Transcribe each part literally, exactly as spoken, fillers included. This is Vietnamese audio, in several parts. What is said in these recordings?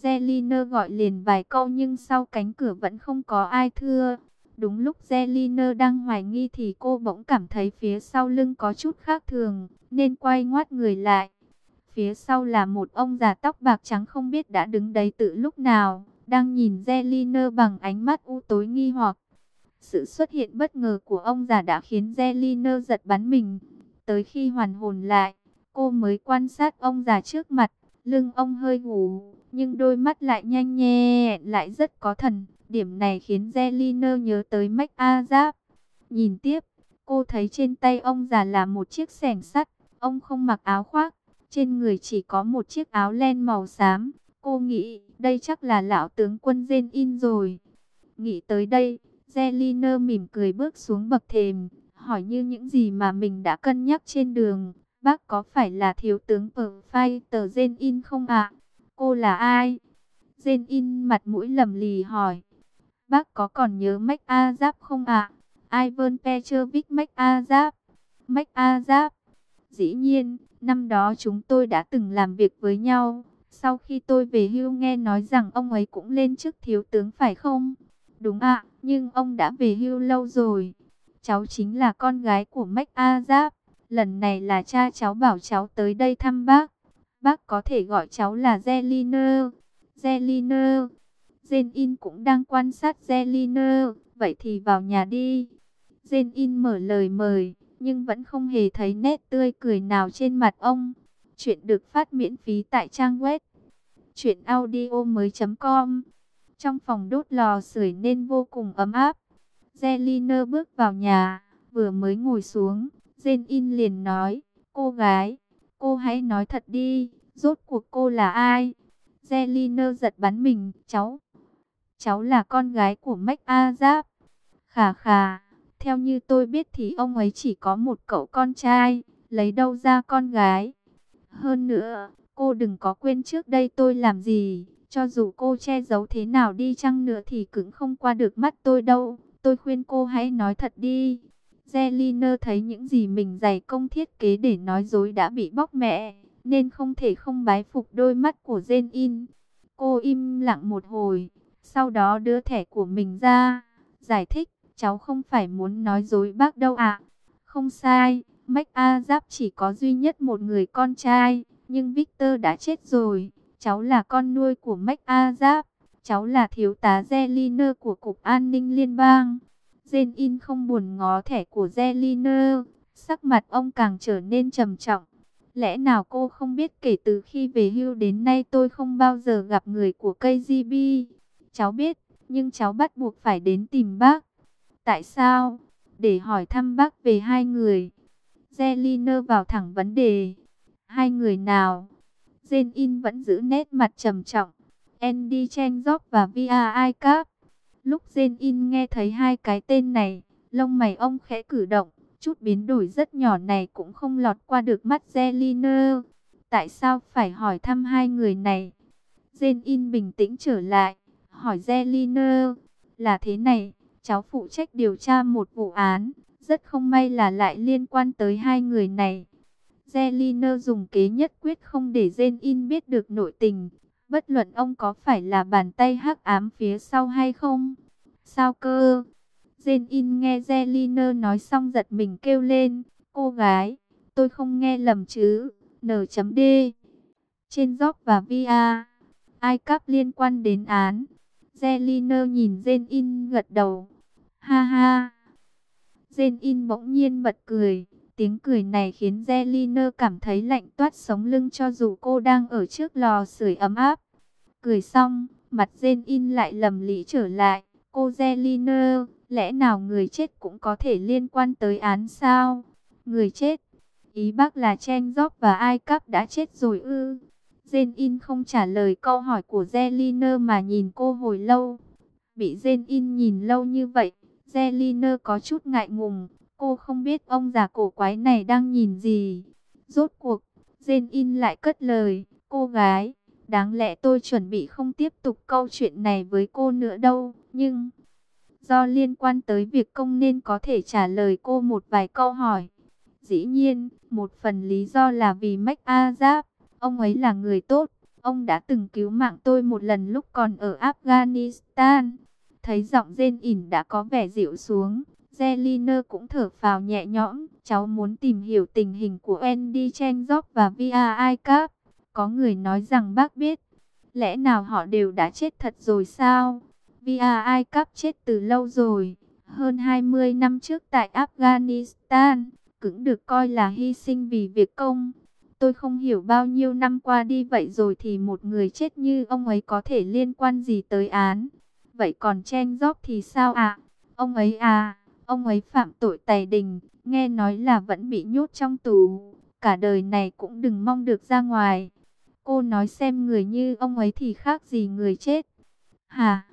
Zelina gọi liền vài câu nhưng sau cánh cửa vẫn không có ai thưa. Đúng lúc Zelina đang hoài nghi thì cô bỗng cảm thấy phía sau lưng có chút khác thường, nên quay ngoắt người lại. Phía sau là một ông già tóc bạc trắng không biết đã đứng đấy từ lúc nào, đang nhìn Zelina bằng ánh mắt u tối nghi hoặc. Sự xuất hiện bất ngờ của ông già đã khiến Zelina giật bắn mình. Tới khi hoàn hồn lại, cô mới quan sát ông già trước mặt. Lưng ông hơi gù, nhưng đôi mắt lại nhanh nhẹn, lại rất có thần. Điểm này khiến Zelina nhớ tới Mách A Giáp. Nhìn tiếp, cô thấy trên tay ông già là một chiếc xẻng sắt. Ông không mặc áo khoác, trên người chỉ có một chiếc áo len màu xám. Cô nghĩ đây chắc là lão tướng quân Jin In rồi. Nghĩ tới đây, Zelina mỉm cười bước xuống bậc thềm, hỏi như những gì mà mình đã cân nhắc trên đường. Bác có phải là thiếu tướng Fighter Jin In không ạ? Cô là ai? Jin In mặt mũi lầm lì hỏi. Bác có còn nhớ Mách A Giáp không ạ? Ivan Petrovich Mách A Giáp. Mách A Giáp. Dĩ nhiên, năm đó chúng tôi đã từng làm việc với nhau. Sau khi tôi về hưu nghe nói rằng ông ấy cũng lên chức thiếu tướng phải không? Đúng ạ, nhưng ông đã về hưu lâu rồi. Cháu chính là con gái của Mách A Giáp. Lần này là cha cháu bảo cháu tới đây thăm bác. Bác có thể gọi cháu là Zelina. Zelina. Jin In cũng đang quan sát Zelina. Vậy thì vào nhà đi. Jin In mở lời mời, nhưng vẫn không hề thấy nét tươi cười nào trên mặt ông. Chuyện được phát miễn phí tại trang web truyện audio mới chấm com. Trong phòng đốt lò sưởi nên vô cùng ấm áp. Zelina bước vào nhà, vừa mới ngồi xuống, Jin In liền nói, cô gái, cô hãy nói thật đi, rốt cuộc cô là ai? Zelina giật bắn mình, cháu, cháu là con gái của Mách A Giáp. Khà khà, theo như tôi biết thì ông ấy chỉ có một cậu con trai, lấy đâu ra con gái? Hơn nữa, cô đừng có quên trước đây tôi làm gì, cho dù cô che giấu thế nào đi chăng nữa thì cũng không qua được mắt tôi đâu. Tôi khuyên cô hãy nói thật đi. Zelina thấy những gì mình dày công thiết kế để nói dối đã bị bóc mẽ, nên không thể không bái phục đôi mắt của Jin In. Cô im lặng một hồi, sau đó đưa thẻ của mình ra, giải thích, cháu không phải muốn nói dối bác đâu ạ. Không sai, Mách A Giáp chỉ có duy nhất một người con trai, nhưng Victor đã chết rồi. Cháu là con nuôi của Mách A Giáp. Cháu là thiếu tá Zelina của Cục An ninh Liên bang. Jin In không buồn ngó thẻ của Zelina, sắc mặt ông càng trở nên trầm trọng. Lẽ nào cô không biết kể từ khi về hưu đến nay tôi không bao giờ gặp người của ca giê bê? Cháu biết, nhưng cháu bắt buộc phải đến tìm bác. Tại sao? Để hỏi thăm bác về hai người. Zelina vào thẳng vấn đề. Hai người nào? Jin In vẫn giữ nét mặt trầm trọng. Andy Chen Job và vê rờ i Cap. Lúc Jin In nghe thấy hai cái tên này, lông mày ông khẽ cử động. Chút biến đổi rất nhỏ này cũng không lọt qua được mắt Zelina. Tại sao phải hỏi thăm hai người này? Jin In bình tĩnh trở lại, hỏi Zelina. Là thế này, cháu phụ trách điều tra một vụ án, rất không may là lại liên quan tới hai người này. Zelina dùng kế nhất quyết không để Jin In biết được nội tình, bất luận ông có phải là bàn tay hắc ám phía sau hay không. Sao cơ? Jin In nghe Zelina nói xong giật mình kêu lên, cô gái, tôi không nghe lầm chứ? N.D. Trên Job và vê rờ i Cap liên quan đến án. Zelina nhìn Jin In gật đầu. Ha ha. Jin In bỗng nhiên bật cười. Tiếng cười này khiến Zelina cảm thấy lạnh toát sống lưng cho dù cô đang ở trước lò sưởi ấm áp. Cười xong, mặt Jin In lại lầm lĩ trở lại. Cô Zelina, lẽ nào người chết cũng có thể liên quan tới án sao? Người chết? Ý bác là Chen Job và Ai Cắp đã chết rồi ư? Jin In không trả lời câu hỏi của Zelina mà nhìn cô hồi lâu. Bị Jin In nhìn lâu như vậy, Zelina có chút ngại ngùng. Cô không biết ông già cổ quái này đang nhìn gì. Rốt cuộc, Jin In lại cất lời. Cô gái, đáng lẽ tôi chuẩn bị không tiếp tục câu chuyện này với cô nữa đâu. Nhưng, do liên quan tới việc công nên có thể trả lời cô một vài câu hỏi. Dĩ nhiên, một phần lý do là vì Mách A Giáp. Ông ấy là người tốt, Ông đã từng cứu mạng tôi một lần lúc còn ở Afghanistan. Thấy giọng rên ỉn đã có vẻ dịu xuống, Zelina cũng thở phào nhẹ nhõm. Cháu muốn tìm hiểu tình hình của Andy Chenjov và vê i i Cap. Có người nói rằng bác biết. Lẽ nào họ đều đã chết thật rồi sao? vê i i Cap chết từ lâu rồi. Hơn hai mươi năm trước tại Afghanistan, cũng được coi là hy sinh vì việc công. Tôi không hiểu bao nhiêu năm qua đi vậy rồi thì một người chết như ông ấy có thể liên quan gì tới án. Vậy còn Chenjov thì sao ạ? Ông ấy à, ông ấy phạm tội tày đình, nghe nói là vẫn bị nhốt trong tù. Cả đời này cũng đừng mong được ra ngoài. Cô nói xem người như ông ấy thì khác gì người chết. Hả?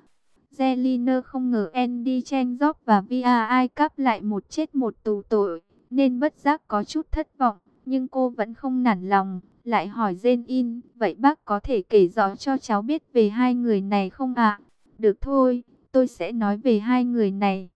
Zelina không ngờ Andy Chenjov và vê i i Cap lại một chết một tù tội, nên bất giác có chút thất vọng. Nhưng cô vẫn không nản lòng, lại hỏi Jane In, vậy bác có thể kể rõ cho cháu biết về hai người này không ạ? Được thôi, tôi sẽ nói về hai người này.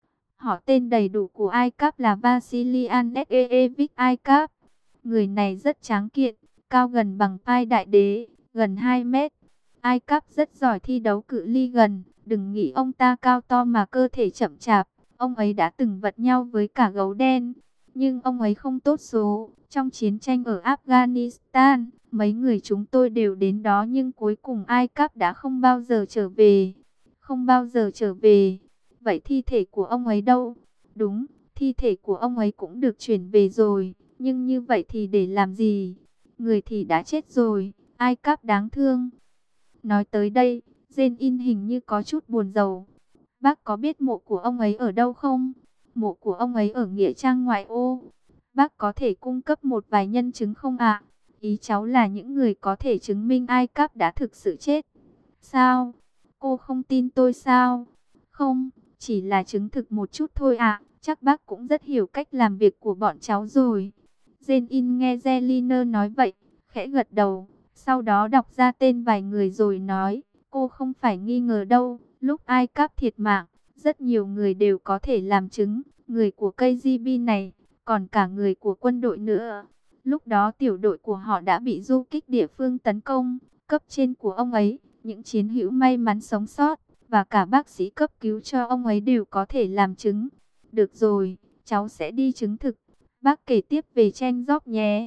Họ tên đầy đủ của i Cap là Vasilian Seyevich i Cap. Người này rất tráng kiện, cao gần bằng Pai Đại Đế, gần hai mét. i Cap rất giỏi thi đấu cự ly gần, đừng nghĩ ông ta cao to mà cơ thể chậm chạp. Ông ấy đã từng vật nhau với cả gấu đen, nhưng ông ấy không tốt số. Trong chiến tranh ở Afghanistan, mấy người chúng tôi đều đến đó nhưng cuối cùng i Cap đã không bao giờ trở về. Không bao giờ trở về. Vậy thi thể của ông ấy đâu? Đúng, thi thể của ông ấy cũng được chuyển về rồi. Nhưng như vậy thì để làm gì? Người thì đã chết rồi, i Cap đáng thương. Nói tới đây, Jane In hình như có chút buồn rầu. Bác có biết mộ của ông ấy ở đâu không? Mộ của ông ấy ở Nghĩa Trang ngoại ô. Bác có thể cung cấp một vài nhân chứng không ạ? Ý cháu là những người có thể chứng minh i Cap đã thực sự chết. Sao? Cô không tin tôi sao? Không, chỉ là chứng thực một chút thôi ạ. Chắc bác cũng rất hiểu cách làm việc của bọn cháu rồi. Jane In nghe Zelina nói vậy, khẽ gật đầu. Sau đó đọc ra tên vài người rồi nói, cô không phải nghi ngờ đâu. Lúc i Cap thiệt mạng, rất nhiều người đều có thể làm chứng. Người của ca giê bê này, còn cả người của quân đội nữa. Lúc đó tiểu đội của họ đã bị du kích địa phương tấn công. Cấp trên của ông ấy, những chiến hữu may mắn sống sót, và cả bác sĩ cấp cứu cho ông ấy đều có thể làm chứng. Được rồi, cháu sẽ đi chứng thực. Bác kể tiếp về Chenjov nhé.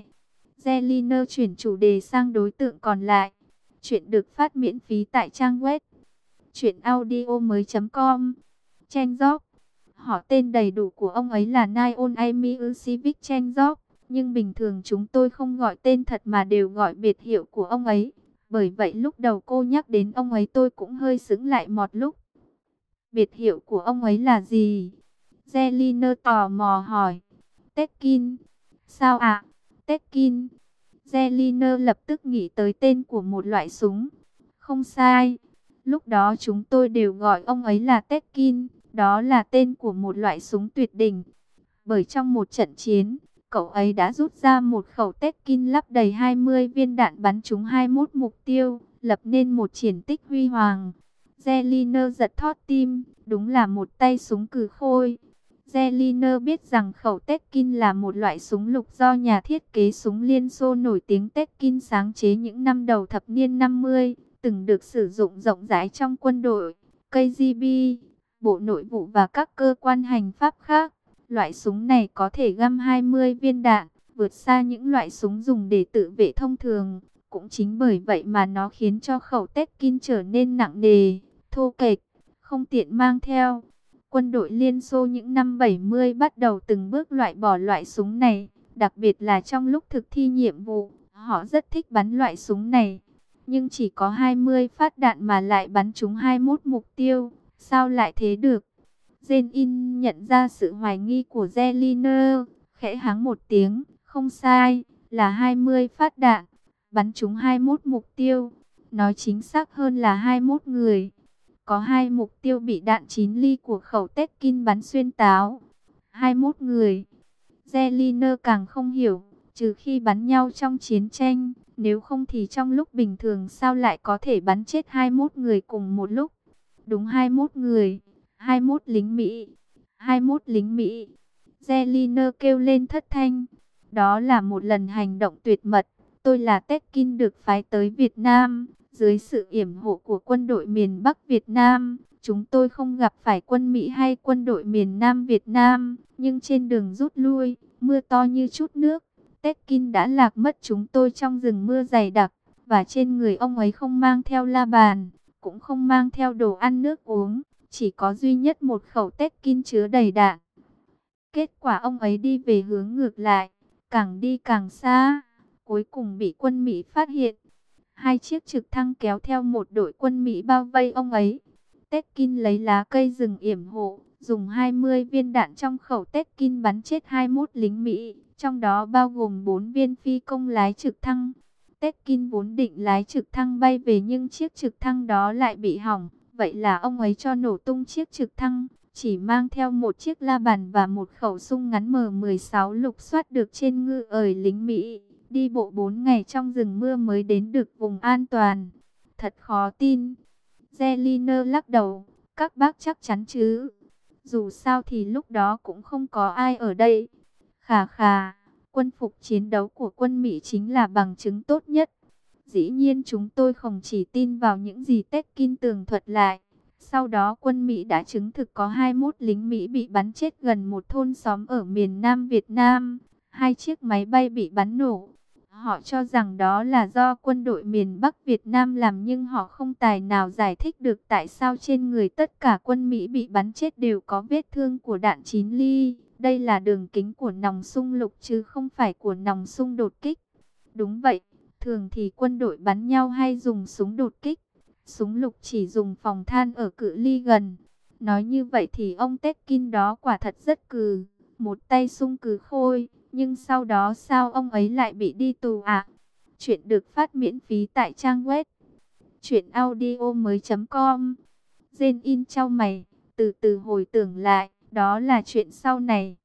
Zelina chuyển chủ đề sang đối tượng còn lại. Chuyện được phát miễn phí tại trang web truyện audio mới chấm com. Chenjov, họ tên đầy đủ của ông ấy là Nion Amiushevich Chenjov, nhưng bình thường chúng tôi không gọi tên thật mà đều gọi biệt hiệu của ông ấy. Bởi vậy lúc đầu cô nhắc đến ông ấy tôi cũng hơi sững lại một lúc. Biệt hiệu của ông ấy là gì? Zelina tò mò hỏi. Tekin. Sao ạ? À? Tekin. Zelina lập tức nghĩ tới tên của một loại súng. Không sai. Lúc đó chúng tôi đều gọi ông ấy là Tekin. Đó là tên của một loại súng tuyệt đỉnh. Bởi trong một trận chiến, cậu ấy đã rút ra một khẩu Tekin lắp đầy hai mươi viên đạn bắn trúng hai mươi mốt mục tiêu, lập nên một chiến tích huy hoàng. Zelina giật thót tim, đúng là một tay súng cừ khôi. Zelina biết rằng khẩu Tekin là một loại súng lục do nhà thiết kế súng Liên Xô nổi tiếng Tekin sáng chế những năm đầu thập niên năm mươi, từng được sử dụng rộng rãi trong quân đội, ca giê bê, Bộ Nội vụ và các cơ quan hành pháp khác. Loại súng này có thể găm hai mươi viên đạn, vượt xa những loại súng dùng để tự vệ thông thường. Cũng chính bởi vậy mà nó khiến cho khẩu Tekin trở nên nặng nề, thô kệch, không tiện mang theo. Quân đội Liên Xô những năm bảy mươi bắt đầu từng bước loại bỏ loại súng này, đặc biệt là trong lúc thực thi nhiệm vụ, họ rất thích bắn loại súng này. Nhưng chỉ có hai mươi phát đạn mà lại bắn trúng hai mươi mốt mục tiêu, sao lại thế được? Jane In nhận ra sự hoài nghi của Zelina, khẽ hắng một tiếng, không sai, là hai mươi phát đạn, bắn trúng hai mươi mốt mục tiêu, nói chính xác hơn là hai mươi mốt người. Có hai mục tiêu bị đạn chín ly của khẩu Tekin bắn xuyên táo. hai mươi mốt người. Zelina càng không hiểu, trừ khi bắn nhau trong chiến tranh, nếu không thì trong lúc bình thường sao lại có thể bắn chết hai mươi mốt người cùng một lúc. Đúng hai mươi mốt người, hai mươi mốt lính Mỹ, hai mươi mốt lính Mỹ. Zelina kêu lên thất thanh. Đó là một lần hành động tuyệt mật, tôi là Tekin được phái tới Việt Nam, dưới sự yểm hộ của quân đội miền Bắc Việt Nam. Chúng tôi không gặp phải quân Mỹ hay quân đội miền Nam Việt Nam, nhưng trên đường rút lui, mưa to như chút nước. Tekin đã lạc mất chúng tôi trong rừng mưa dày đặc, và trên người ông ấy không mang theo la bàn, cũng không mang theo đồ ăn nước uống, chỉ có duy nhất một khẩu Tekin chứa đầy đạn. Kết quả ông ấy đi về hướng ngược lại, càng đi càng xa, cuối cùng bị quân Mỹ phát hiện. Hai chiếc trực thăng kéo theo một đội quân Mỹ bao vây ông ấy. Tekin lấy lá cây rừng yểm hộ, dùng hai mươi viên đạn trong khẩu Tekin bắn chết hai mươi mốt lính Mỹ, trong đó bao gồm bốn viên phi công lái trực thăng. Tekin vốn định lái trực thăng bay về nhưng chiếc trực thăng đó lại bị hỏng, vậy là ông ấy cho nổ tung chiếc trực thăng, chỉ mang theo một chiếc la bàn và một khẩu súng ngắn M mười sáu lục soát được trên ngư ời lính Mỹ. Đi bộ bốn ngày trong rừng mưa mới đến được vùng an toàn. Thật khó tin. Zeliner lắc đầu. Các bác chắc chắn chứ? Dù sao thì lúc đó cũng không có ai ở đây. Khà khà. Quân phục chiến đấu của quân Mỹ chính là bằng chứng tốt nhất. Dĩ nhiên chúng tôi không chỉ tin vào những gì Tekin tường thuật lại. Sau đó quân Mỹ đã chứng thực có hai mươi mốt lính Mỹ bị bắn chết gần một thôn xóm ở miền Nam Việt Nam. Hai chiếc máy bay bị bắn nổ. Họ cho rằng đó là do quân đội miền Bắc Việt Nam làm, nhưng họ không tài nào giải thích được tại sao trên người tất cả quân Mỹ bị bắn chết đều có vết thương của đạn chín ly. Đây là đường kính của nòng xung lục chứ không phải của nòng xung đột kích. Đúng vậy, thường thì quân đội bắn nhau hay dùng súng đột kích. Súng lục chỉ dùng phòng than ở cự ly gần. Nói như vậy thì ông Tekin đó quả thật rất cừ, một tay sung cừ khôi. Nhưng sau đó sao ông ấy lại bị đi tù ạ? À? Chuyện được phát miễn phí tại trang web truyện audio mới chấm com. Jane in chau mày, từ từ hồi tưởng lại, đó là chuyện sau này.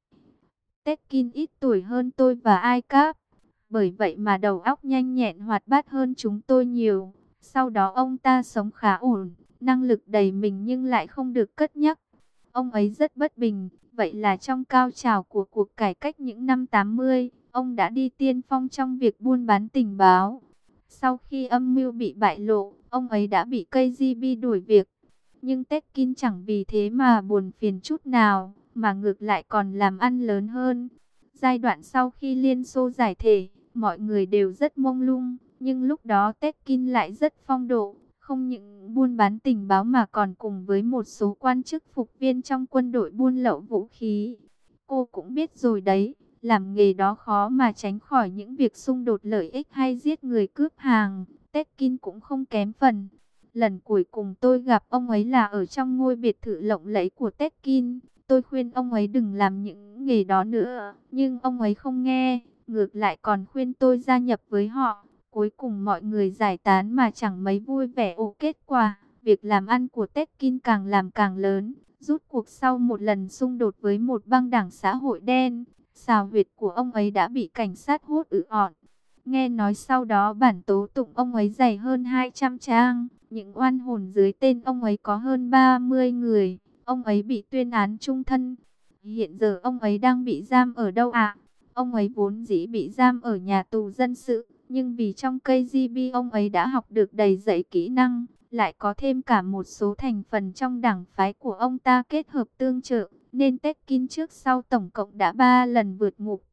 Tekin ít tuổi hơn tôi và Ai Cáp, bởi vậy mà đầu óc nhanh nhẹn hoạt bát hơn chúng tôi nhiều. Sau đó ông ta sống khá ổn, năng lực đầy mình nhưng lại không được cất nhắc. Ông ấy rất bất bình, vậy là trong cao trào của cuộc cải cách những năm tám mươi, ông đã đi tiên phong trong việc buôn bán tình báo. Sau khi âm mưu bị bại lộ, ông ấy đã bị ca giê bê đuổi việc. Nhưng Tekin chẳng vì thế mà buồn phiền chút nào, mà ngược lại còn làm ăn lớn hơn. Giai đoạn sau khi Liên Xô giải thể, mọi người đều rất mông lung, nhưng lúc đó Tekin lại rất phong độ. Không những buôn bán tình báo mà còn cùng với một số quan chức phục viên trong quân đội buôn lậu vũ khí. Cô cũng biết rồi đấy, làm nghề đó khó mà tránh khỏi những việc xung đột lợi ích hay giết người cướp hàng. Tekin cũng không kém phần. Lần cuối cùng tôi gặp ông ấy là ở trong ngôi biệt thự lộng lẫy của Tekin. Tôi khuyên ông ấy đừng làm những nghề đó nữa, nhưng ông ấy không nghe, ngược lại còn khuyên tôi gia nhập với họ. Cuối cùng mọi người giải tán mà chẳng mấy vui vẻ. Ồ, kết quả, việc làm ăn của Tekin càng làm càng lớn. Rút cuộc sau một lần xung đột với một băng đảng xã hội đen, xào huyệt của ông ấy đã bị cảnh sát hốt ự ọn. Nghe nói sau đó bản tố tụng ông ấy dày hơn hai trăm trang. Những oan hồn dưới tên ông ấy có hơn ba mươi người. Ông ấy bị tuyên án chung thân. Hiện giờ ông ấy đang bị giam ở đâu ạ? Ông ấy vốn dĩ bị giam ở nhà tù dân sự. Nhưng vì trong ca giê bê ông ấy đã học được đầy dẫy kỹ năng, lại có thêm cả một số thành phần trong đảng phái của ông ta kết hợp tương trợ, nên Tekin trước sau tổng cộng đã ba lần vượt ngục.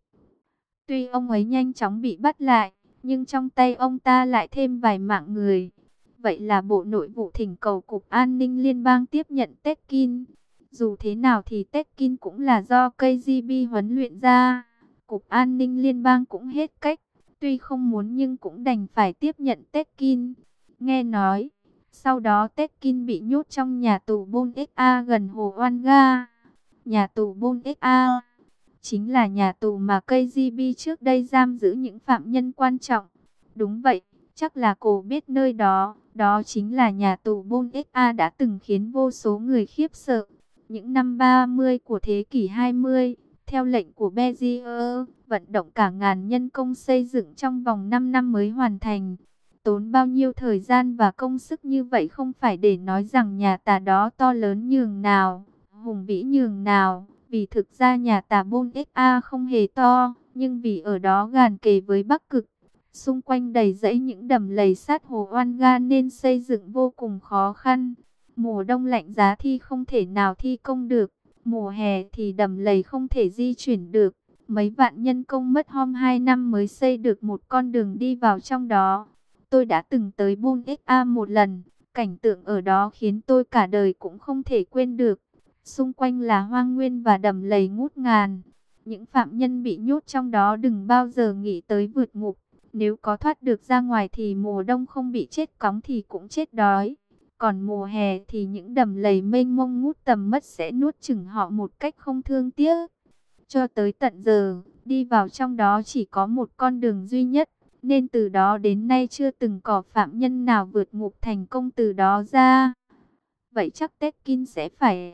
Tuy ông ấy nhanh chóng bị bắt lại, nhưng trong tay ông ta lại thêm vài mạng người. Vậy là Bộ Nội vụ thỉnh cầu Cục An ninh Liên bang tiếp nhận Tekin. Dù thế nào thì Tekin cũng là do ca giê bê huấn luyện ra. Cục An ninh Liên bang cũng hết cách. Tuy không muốn nhưng cũng đành phải tiếp nhận Tekin. Nghe nói, sau đó Tekin bị nhốt trong nhà tù Bon Xa gần hồ Oanga. Nhà tù Bon Xa chính là nhà tù mà ca giê bê trước đây giam giữ những phạm nhân quan trọng. Đúng vậy, chắc là cô biết nơi đó. Đó chính là nhà tù Bon Xa đã từng khiến vô số người khiếp sợ. Những năm ba mươi của thế kỷ hai mươi, theo lệnh của Bezier, vận động cả ngàn nhân công xây dựng trong vòng năm năm mới hoàn thành. Tốn bao nhiêu thời gian và công sức như vậy không phải để nói rằng nhà tà đó to lớn nhường nào, hùng vĩ nhường nào. Vì thực ra nhà tà Bon Xa không hề to, nhưng vì ở đó gần kề với Bắc Cực, Xung quanh đầy rẫy những đầm lầy sát hồ oan ga nên xây dựng vô cùng khó khăn. Mùa đông lạnh giá thì không thể nào thi công được. Mùa hè thì đầm lầy không thể di chuyển được. Mấy vạn nhân công mất hôm hai năm mới xây được một con đường đi vào trong đó. Tôi đã từng tới Bun Eka một lần. Cảnh tượng ở đó khiến tôi cả đời cũng không thể quên được. Xung quanh là hoang nguyên và đầm lầy ngút ngàn. Những phạm nhân bị nhốt trong đó đừng bao giờ nghĩ tới vượt ngục. Nếu có thoát được ra ngoài thì mùa đông không bị chết cóng thì cũng chết đói. Còn mùa hè thì những đầm lầy mênh mông ngút tầm mắt sẽ nuốt chửng họ một cách không thương tiếc. Cho tới tận giờ, đi vào trong đó chỉ có một con đường duy nhất. Nên từ đó đến nay chưa từng có phạm nhân nào vượt ngục thành công từ đó ra. Vậy chắc Tekin sẽ phải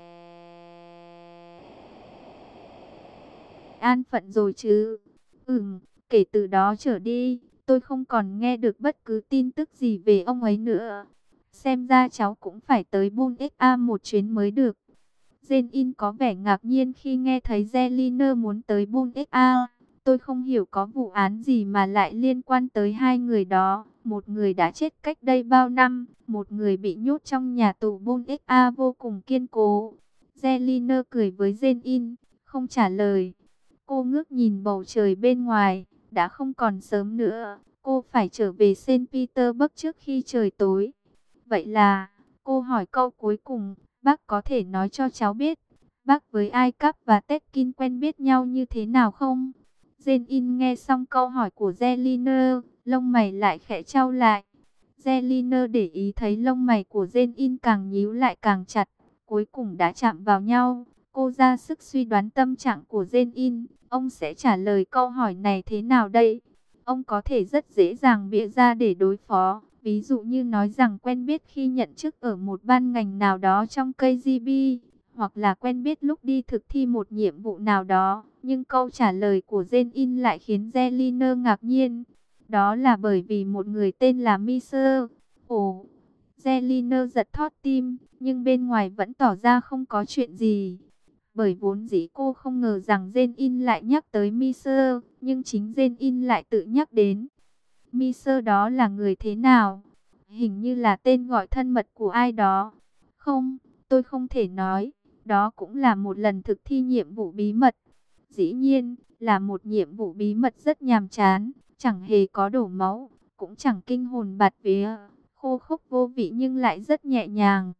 an phận rồi chứ. Ừm, kể từ đó trở đi, tôi không còn nghe được bất cứ tin tức gì về ông ấy nữa. Xem ra cháu cũng phải tới Bun Eka một chuyến mới được. Jane-in có vẻ ngạc nhiên khi nghe thấy Zelina muốn tới Bun Eka. Tôi không hiểu có vụ án gì mà lại liên quan tới hai người đó. Một người đã chết cách đây bao năm, một người bị nhốt trong nhà tù Bun Eka vô cùng kiên cố. Zelina cười với Jane-in, không trả lời. Cô ngước nhìn bầu trời bên ngoài, đã không còn sớm nữa. Cô phải trở về Saint Petersburg trước khi trời tối. Vậy là, cô hỏi câu cuối cùng, bác có thể nói cho cháu biết, bác với Ai Cắp và Tekin quen biết nhau như thế nào không? Jane-in nghe xong câu hỏi của Zelina, lông mày lại khẽ chau lại. Zelina để ý thấy lông mày của Jane-in càng nhíu lại càng chặt, cuối cùng đã chạm vào nhau. Cô ra sức suy đoán tâm trạng của Jane-in, ông sẽ trả lời câu hỏi này thế nào đây? Ông có thể rất dễ dàng bịa ra để đối phó, ví dụ như nói rằng quen biết khi nhận chức ở một ban ngành nào đó trong ca giê bê, hoặc là quen biết lúc đi thực thi một nhiệm vụ nào đó. Nhưng câu trả lời của Jane-in lại khiến Zelina ngạc nhiên. Đó là bởi vì một người tên là Miser. Ồ, Zelina giật thót tim, nhưng bên ngoài vẫn tỏ ra không có chuyện gì. Bởi vốn dĩ cô không ngờ rằng Jane-in lại nhắc tới Miser, nhưng chính Jane-in lại tự nhắc đến. Miser đó là người thế nào? Hình như là tên gọi thân mật của ai đó. Không, tôi không thể nói. Đó cũng là một lần thực thi nhiệm vụ bí mật. Dĩ nhiên, là một nhiệm vụ bí mật rất nhàm chán, chẳng hề có đổ máu, cũng chẳng kinh hồn bạt vía, khô khốc vô vị nhưng lại rất nhẹ nhàng.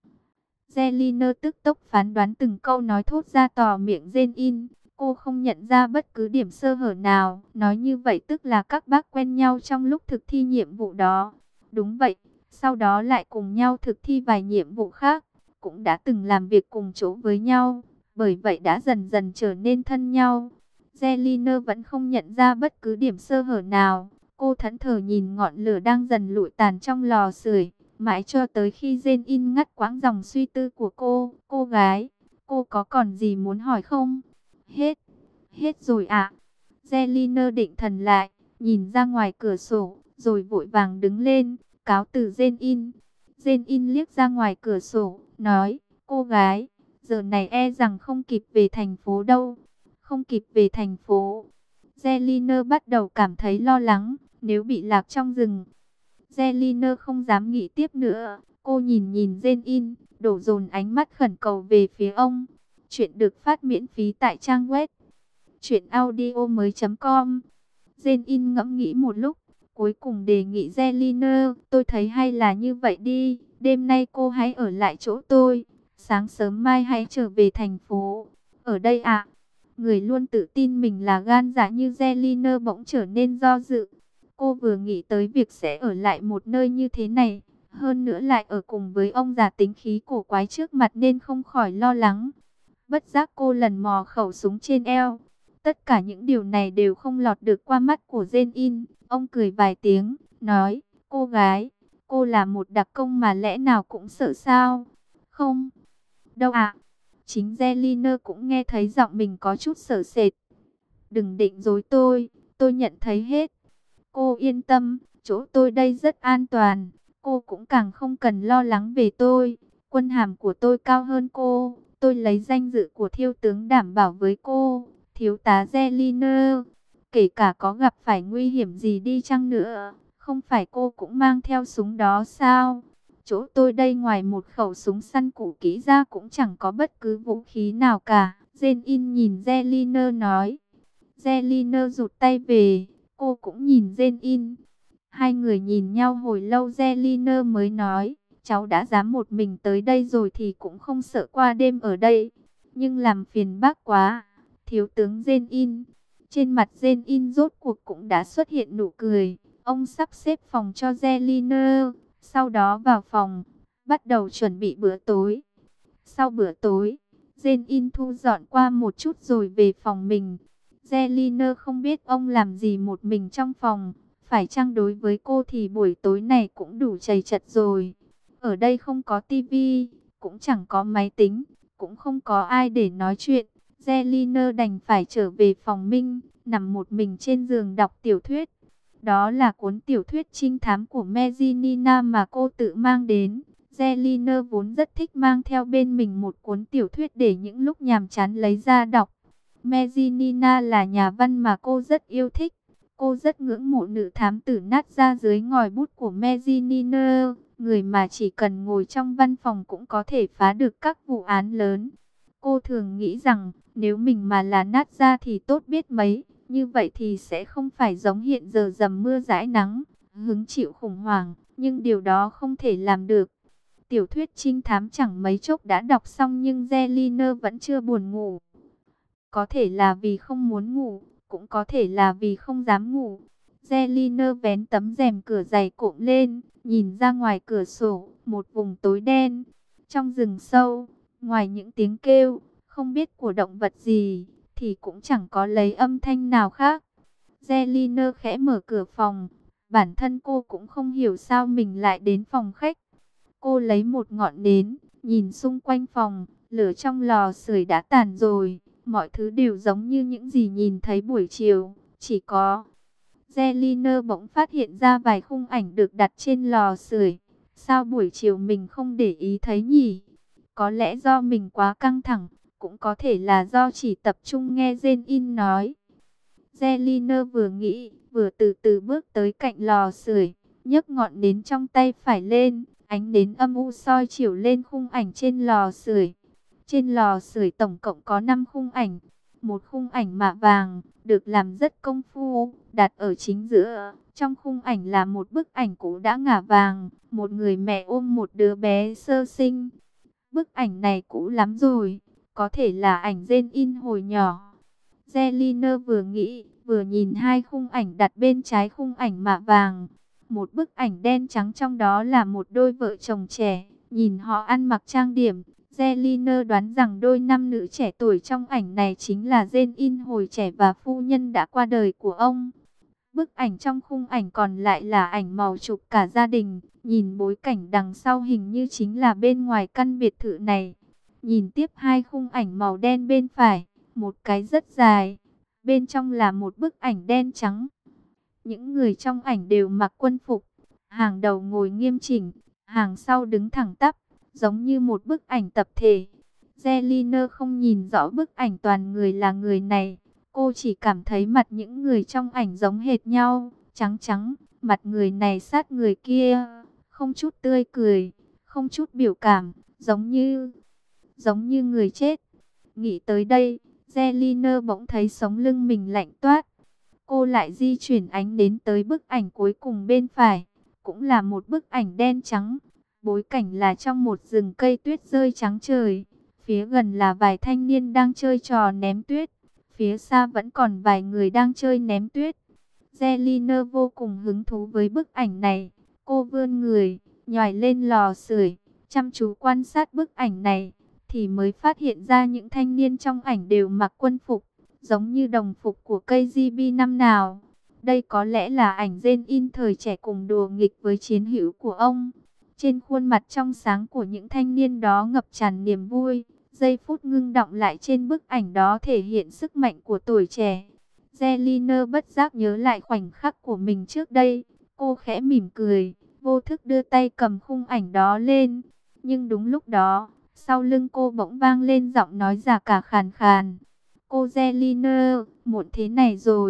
Zelina tức tốc phán đoán từng câu nói thốt ra tò miệng Jane-in. Cô không nhận ra bất cứ điểm sơ hở nào. Nói như vậy tức là các bác quen nhau trong lúc thực thi nhiệm vụ đó. Đúng vậy, sau đó lại cùng nhau thực thi vài nhiệm vụ khác. Cũng đã từng làm việc cùng chỗ với nhau. Bởi vậy đã dần dần trở nên thân nhau. Zelina vẫn không nhận ra bất cứ điểm sơ hở nào. Cô thẫn thờ nhìn ngọn lửa đang dần lụi tàn trong lò sưởi. Mãi cho tới khi Jane-in ngắt quãng dòng suy tư của cô. Cô gái, cô có còn gì muốn hỏi không? Hết, hết rồi ạ. À. Zelina định thần lại, nhìn ra ngoài cửa sổ, rồi vội vàng đứng lên, cáo từ Jane-in. Jane-in liếc ra ngoài cửa sổ, nói, cô gái, giờ này e rằng không kịp về thành phố đâu. Không kịp về thành phố. Zelina bắt đầu cảm thấy lo lắng, nếu bị lạc trong rừng. Zelina không dám nghĩ tiếp nữa. Cô nhìn nhìn Jane-in, đổ dồn ánh mắt khẩn cầu về phía ông. Chuyện được phát miễn phí tại trang web truyện audio mới chấm com. Jane-in ngẫm nghĩ một lúc, cuối cùng đề nghị Zelina, tôi thấy hay là như vậy đi, đêm nay cô hãy ở lại chỗ tôi, sáng sớm mai hãy trở về thành phố. Ở đây ạ. Người luôn tự tin mình là gan dạ như Zelina bỗng trở nên do dự. Cô vừa nghĩ tới việc sẽ ở lại một nơi như thế này, hơn nữa lại ở cùng với ông già tính khí cổ quái trước mặt nên không khỏi lo lắng. Bất giác cô lần mò khẩu súng trên eo. Tất cả những điều này đều không lọt được qua mắt của Jane-in. Ông cười vài tiếng, nói, cô gái, cô là một đặc công mà lẽ nào cũng sợ sao? Không, đâu ạ. Chính Zelina cũng nghe thấy giọng mình có chút sợ sệt. Đừng định dối tôi, tôi nhận thấy hết. Cô yên tâm, chỗ tôi đây rất an toàn. Cô cũng càng không cần lo lắng về tôi. Quân hàm của tôi cao hơn cô. Tôi lấy danh dự của thiếu tướng đảm bảo với cô. Thiếu tá Zelina. Kể cả có gặp phải nguy hiểm gì đi chăng nữa, không phải cô cũng mang theo súng đó sao? Chỗ tôi đây ngoài một khẩu súng săn cũ kỹ ra cũng chẳng có bất cứ vũ khí nào cả. Jin-in nhìn Zelina nói. Zelina rụt tay về, cô cũng nhìn Jin-in. Hai người nhìn nhau hồi lâu, Zelina mới nói, cháu đã dám một mình tới đây rồi thì cũng không sợ qua đêm ở đây. Nhưng làm phiền bác quá, thiếu tướng Jin-in. Trên mặt Jin-in rốt cuộc cũng đã xuất hiện nụ cười. Ông sắp xếp phòng cho Zelina, sau đó vào phòng, bắt đầu chuẩn bị bữa tối. Sau bữa tối, Jin-in thu dọn qua một chút rồi về phòng mình. Zelina không biết ông làm gì một mình trong phòng. Phải chăng đối với cô thì buổi tối này cũng đủ trầy trật rồi. Ở đây không có tivi, cũng chẳng có máy tính, cũng không có ai để nói chuyện. Zelina đành phải trở về phòng mình, nằm một mình trên giường đọc tiểu thuyết. Đó là cuốn tiểu thuyết trinh thám của Mezinina mà cô tự mang đến. Zelina vốn rất thích mang theo bên mình một cuốn tiểu thuyết để những lúc nhàm chán lấy ra đọc. Mezinina là nhà văn mà cô rất yêu thích. Cô rất ngưỡng mộ nữ thám tử nát ra dưới ngòi bút của Mezinina, người mà chỉ cần ngồi trong văn phòng cũng có thể phá được các vụ án lớn. Cô thường nghĩ rằng nếu mình mà là nát ra thì tốt biết mấy, như vậy thì sẽ không phải giống hiện giờ dầm mưa dãi nắng, hứng chịu khủng hoảng, nhưng điều đó không thể làm được. Tiểu thuyết trinh thám chẳng mấy chốc đã đọc xong nhưng Zelina vẫn chưa buồn ngủ. Có thể là vì không muốn ngủ, cũng có thể là vì không dám ngủ. Zelina vén tấm rèm cửa dày cộm lên, nhìn ra ngoài cửa sổ, một vùng tối đen. Trong rừng sâu, ngoài những tiếng kêu, không biết của động vật gì, thì cũng chẳng có lấy âm thanh nào khác. Zelina khẽ mở cửa phòng, bản thân cô cũng không hiểu sao mình lại đến phòng khách. Cô lấy một ngọn nến, nhìn xung quanh phòng, lửa trong lò sưởi đã tàn rồi. Mọi thứ đều giống như những gì nhìn thấy buổi chiều, chỉ có Zelina bỗng phát hiện ra vài khung ảnh được đặt trên lò sưởi. Sao buổi chiều mình không để ý thấy nhỉ? Có lẽ do mình quá căng thẳng, cũng có thể là do chỉ tập trung nghe Jin-in nói. Zelina vừa nghĩ, vừa từ từ bước tới cạnh lò sưởi, nhấc ngọn nến trong tay phải lên, ánh nến âm u soi chiếu lên khung ảnh trên lò sưởi. Trên lò sưởi tổng cộng có năm khung ảnh. Một khung ảnh mạ vàng, được làm rất công phu, đặt ở chính giữa. Trong khung ảnh là một bức ảnh cũ đã ngả vàng, một người mẹ ôm một đứa bé sơ sinh. Bức ảnh này cũ lắm rồi, có thể là ảnh Jin-in hồi nhỏ. Zelina vừa nghĩ, vừa nhìn hai khung ảnh đặt bên trái khung ảnh mạ vàng. Một bức ảnh đen trắng, trong đó là một đôi vợ chồng trẻ, nhìn họ ăn mặc trang điểm. Zelina đoán rằng đôi nam nữ trẻ tuổi trong ảnh này chính là Jin-in hồi trẻ và phu nhân đã qua đời của ông. Bức ảnh trong khung ảnh còn lại là ảnh màu chụp cả gia đình. Nhìn bối cảnh đằng sau hình như chính là bên ngoài căn biệt thự này. Nhìn tiếp hai khung ảnh màu đen bên phải, một cái rất dài, bên trong là một bức ảnh đen trắng. Những người trong ảnh đều mặc quân phục, hàng đầu ngồi nghiêm chỉnh, hàng sau đứng thẳng tắp, giống như một bức ảnh tập thể. Zelina không nhìn rõ bức ảnh toàn người là người này. Cô chỉ cảm thấy mặt những người trong ảnh giống hệt nhau, trắng trắng, mặt người này sát người kia, không chút tươi cười, không chút biểu cảm, giống như, giống như người chết. Nghĩ tới đây, Zelina bỗng thấy sống lưng mình lạnh toát. Cô lại di chuyển ánh đến tới bức ảnh cuối cùng bên phải, cũng là một bức ảnh đen trắng. Bối cảnh là trong một rừng cây tuyết rơi trắng trời. Phía gần là vài thanh niên đang chơi trò ném tuyết. Phía xa vẫn còn vài người đang chơi ném tuyết. Zelina vô cùng hứng thú với bức ảnh này. Cô vươn người, nhòi lên lò sưởi, chăm chú quan sát bức ảnh này, thì mới phát hiện ra những thanh niên trong ảnh đều mặc quân phục, giống như đồng phục của ca giê bê năm nào. Đây có lẽ là ảnh Jin-in thời trẻ cùng đùa nghịch với chiến hữu của ông. Trên khuôn mặt trong sáng của những thanh niên đó ngập tràn niềm vui. Giây phút ngưng đọng lại trên bức ảnh đó thể hiện sức mạnh của tuổi trẻ. Zelina bất giác nhớ lại khoảnh khắc của mình trước đây. Cô khẽ mỉm cười, vô thức đưa tay cầm khung ảnh đó lên. Nhưng đúng lúc đó, sau lưng cô bỗng vang lên giọng nói già cả khàn khàn. Cô Zelina, muộn thế này rồi,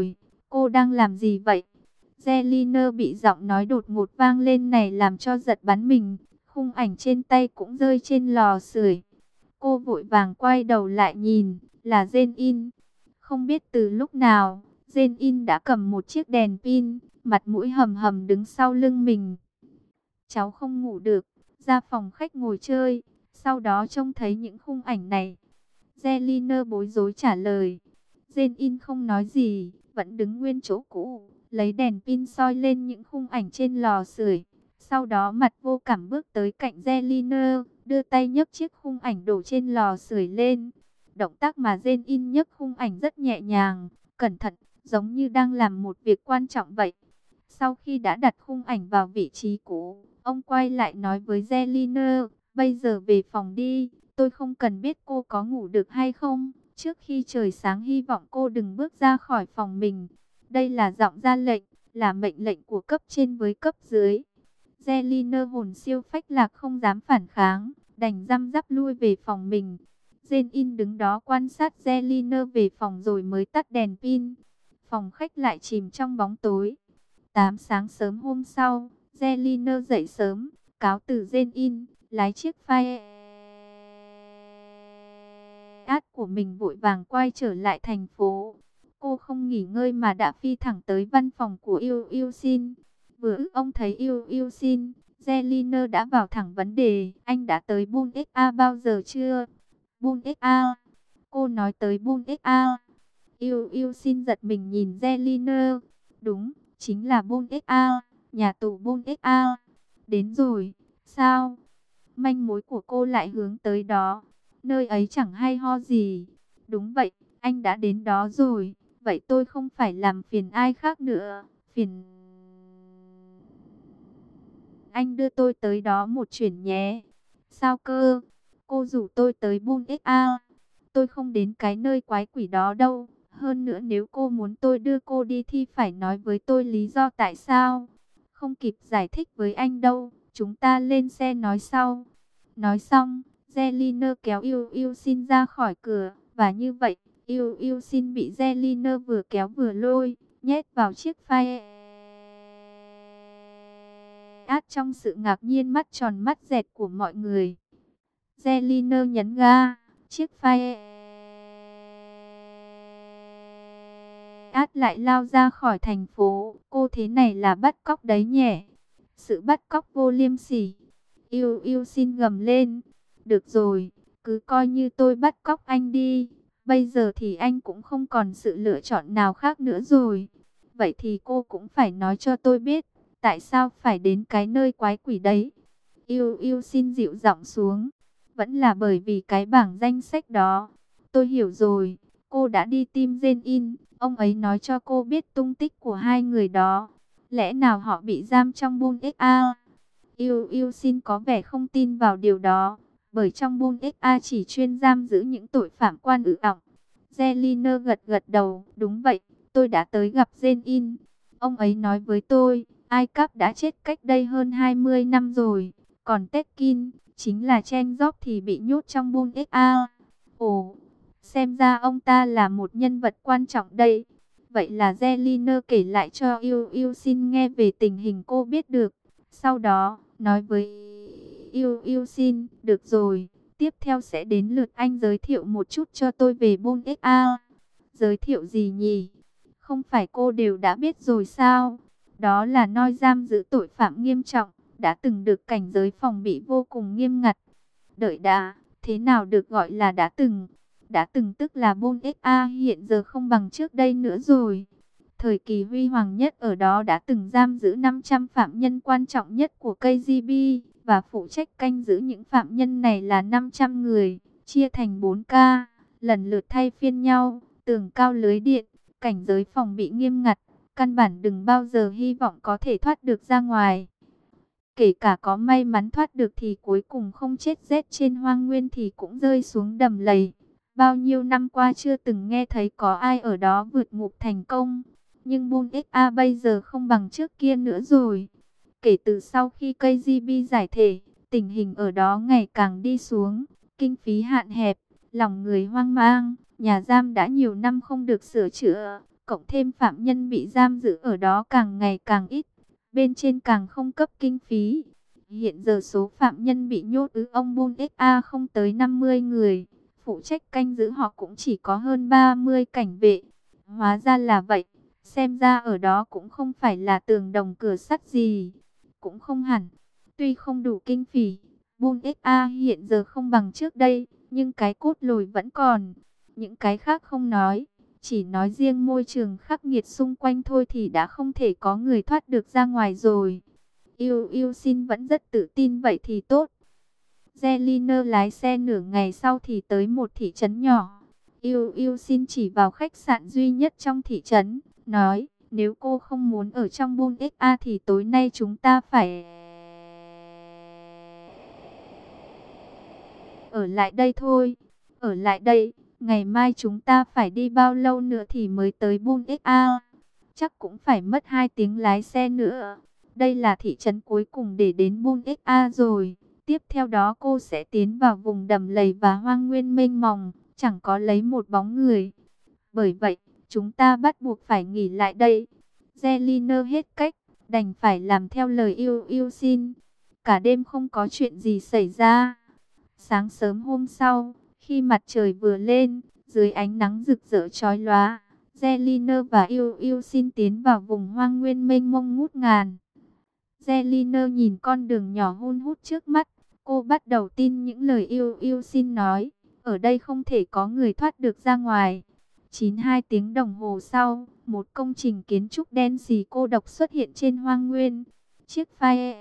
Cô đang làm gì vậy? Zelina bị giọng nói đột ngột vang lên này làm cho giật bắn mình. Khung ảnh trên tay cũng rơi trên lò sưởi. Cô vội vàng quay đầu lại nhìn, là Jane In. Không biết từ lúc nào, Jane In đã cầm một chiếc đèn pin, mặt mũi hầm hầm đứng sau lưng mình. Cháu không ngủ được, ra phòng khách ngồi chơi, sau đó trông thấy những khung ảnh này. Zelina bối rối trả lời. Jane In không nói gì, vẫn đứng nguyên chỗ cũ, lấy đèn pin soi lên những khung ảnh trên lò sưởi. Sau đó mặt vô cảm bước tới cạnh Zelina, đưa tay nhấc chiếc khung ảnh đổ trên lò sưởi lên. Động tác mà Jane In nhấc khung ảnh rất nhẹ nhàng, cẩn thận, giống như đang làm một việc quan trọng vậy. Sau khi đã đặt khung ảnh vào vị trí cũ, ông quay lại nói với Zelina, bây giờ về phòng đi, tôi không cần biết cô có ngủ được hay không. Trước khi trời sáng hy vọng cô đừng bước ra khỏi phòng mình. Đây là giọng ra lệnh, là mệnh lệnh của cấp trên với cấp dưới. Zelina hồn siêu phách lạc không dám phản kháng, đành răm rắp lui về phòng mình. Jane In đứng đó quan sát Zelina về phòng rồi mới tắt đèn pin. Phòng khách lại chìm trong bóng tối. tám sáng sớm hôm sau, Zelina dậy sớm, cáo từ Jane In, lái chiếc Fiat của mình vội vàng quay trở lại thành phố. Cô không nghỉ ngơi mà đã phi thẳng tới văn phòng của Yêu Yêu Sin. Vừa ức ông thấy Yêu Yêu Sin, Zelina đã vào thẳng vấn đề. Anh đã tới Bun ích a bao giờ chưa? Bun ích a? Cô nói tới Bun ích a. Yêu Yêu Sin giật mình nhìn Zelina. Đúng, chính là Bun ích a, nhà tù Bun ích a. Đến rồi, sao? Manh mối của cô lại hướng tới đó. Nơi ấy chẳng hay ho gì. Đúng vậy, anh đã đến đó rồi. Vậy tôi không phải làm phiền ai khác nữa. Phiền anh đưa tôi tới đó một chuyến nhé. Sao cơ? Cô rủ tôi tới Bun ích a. Tôi không đến cái nơi quái quỷ đó đâu. Hơn nữa nếu cô muốn tôi đưa cô đi thì phải nói với tôi lý do tại sao. Không kịp giải thích với anh đâu. Chúng ta lên xe nói sau. Nói xong, Zelina kéo Yêu Yêu Sin ra khỏi cửa. Và như vậy, Yêu Yêu Sin bị Zelina vừa kéo vừa lôi, nhét vào chiếc Fiat. Trong sự ngạc nhiên mắt tròn mắt dẹt của mọi người, Zelina nhấn ga, chiếc Fiat lại lao ra khỏi thành phố. Cô thế này là bắt cóc đấy nhỉ? Sự bắt cóc vô liêm sỉ. Yêu Yêu Sin gầm lên. Được rồi, cứ coi như tôi bắt cóc anh đi. Bây giờ thì anh cũng không còn sự lựa chọn nào khác nữa rồi. Vậy thì cô cũng phải nói cho tôi biết, tại sao phải đến cái nơi quái quỷ đấy? Yêu Yêu Sin dịu giọng xuống. Vẫn là bởi vì cái bảng danh sách đó. Tôi hiểu rồi, cô đã đi tìm Jane In. Ông ấy nói cho cô biết tung tích của hai người đó. Lẽ nào họ bị giam trong Bun ích a? Yêu Yêu Sin có vẻ không tin vào điều đó. Bởi trong Bun ích a chỉ chuyên giam giữ những tội phạm quan ư ỏng. Zelina gật gật đầu. Đúng vậy, tôi đã tới gặp Jane In. Ông ấy nói với tôi, Ai Cắp đã chết cách đây hơn hai mươi năm rồi. Còn Tekin, chính là Chen Job thì bị nhốt trong Bun ích a. Ồ, xem ra ông ta là một nhân vật quan trọng đây. Vậy là Zelina kể lại cho Yêu Yêu Sin nghe về tình hình cô biết được. Sau đó, nói với Yêu Yêu Sin, được rồi, tiếp theo sẽ đến lượt anh giới thiệu một chút cho tôi về Bun ích a. Giới thiệu gì nhỉ? Không phải cô đều đã biết rồi sao? Đó là nơi giam giữ tội phạm nghiêm trọng, đã từng được cảnh giới phòng bị vô cùng nghiêm ngặt. Đợi đã, thế nào được gọi là đã từng? Đã từng tức là Bun ích a hiện giờ không bằng trước đây nữa rồi. Thời kỳ huy hoàng nhất ở đó đã từng giam giữ năm trăm phạm nhân quan trọng nhất của ca giê bê, và phụ trách canh giữ những phạm nhân này là năm trăm người, chia thành bốn ca, lần lượt thay phiên nhau, tường cao lưới điện, cảnh giới phòng bị nghiêm ngặt, căn bản đừng bao giờ hy vọng có thể thoát được ra ngoài. Kể cả có may mắn thoát được thì cuối cùng không chết rét trên hoang nguyên thì cũng rơi xuống đầm lầy. Bao nhiêu năm qua chưa từng nghe thấy có ai ở đó vượt ngục thành công. Nhưng Bun ích a bây giờ không bằng trước kia nữa rồi. Kể từ sau khi ca giê bê giải thể, tình hình ở đó ngày càng đi xuống. Kinh phí hạn hẹp, lòng người hoang mang, nhà giam đã nhiều năm không được sửa chữa. cộng thêm phạm nhân bị giam giữ ở đó càng ngày càng ít, bên trên càng không cấp kinh phí. Hiện giờ số phạm nhân bị nhốt ở ông Bun Xa không tới năm mươi người, phụ trách canh giữ họ cũng chỉ có hơn ba mươi cảnh vệ. Hóa ra là vậy, xem ra ở đó cũng không phải là tường đồng cửa sắt gì, cũng không hẳn. Tuy không đủ kinh phí, Bun Xa hiện giờ không bằng trước đây, nhưng cái cốt lồi vẫn còn. Những cái khác không nói, chỉ nói riêng môi trường khắc nghiệt xung quanh thôi thì đã không thể có người thoát được ra ngoài rồi. Yêu yêu xin vẫn rất tự tin vậy thì tốt. Zeliner lái xe nửa ngày sau thì tới một thị trấn nhỏ. Yêu yêu xin chỉ vào khách sạn duy nhất trong thị trấn, nói, nếu cô không muốn ở trong Bun Xa thì tối nay chúng ta phải ở lại đây thôi. Ở lại đây, ngày mai chúng ta phải đi bao lâu nữa thì mới tới Bun Xa? Chắc cũng phải mất hai tiếng lái xe nữa. Đây là thị trấn cuối cùng để đến Bun Xa rồi. Tiếp theo đó cô sẽ tiến vào vùng đầm lầy và hoang nguyên mênh mông, chẳng có lấy một bóng người. Bởi vậy, chúng ta bắt buộc phải nghỉ lại đây. Zeliner hết cách, đành phải làm theo lời yêu yêu xin. Cả đêm không có chuyện gì xảy ra. Sáng sớm hôm sau, khi mặt trời vừa lên, dưới ánh nắng rực rỡ chói lóa, Zeliner và yêu yêu xin tiến vào vùng hoang nguyên mênh mông ngút ngàn. Zeliner nhìn con đường nhỏ hun hút trước mắt, cô bắt đầu tin những lời yêu yêu xin nói, ở đây không thể có người thoát được ra ngoài. chín mươi hai tiếng đồng hồ sau, một công trình kiến trúc đen xì cô độc xuất hiện trên hoang nguyên. Chiếc phai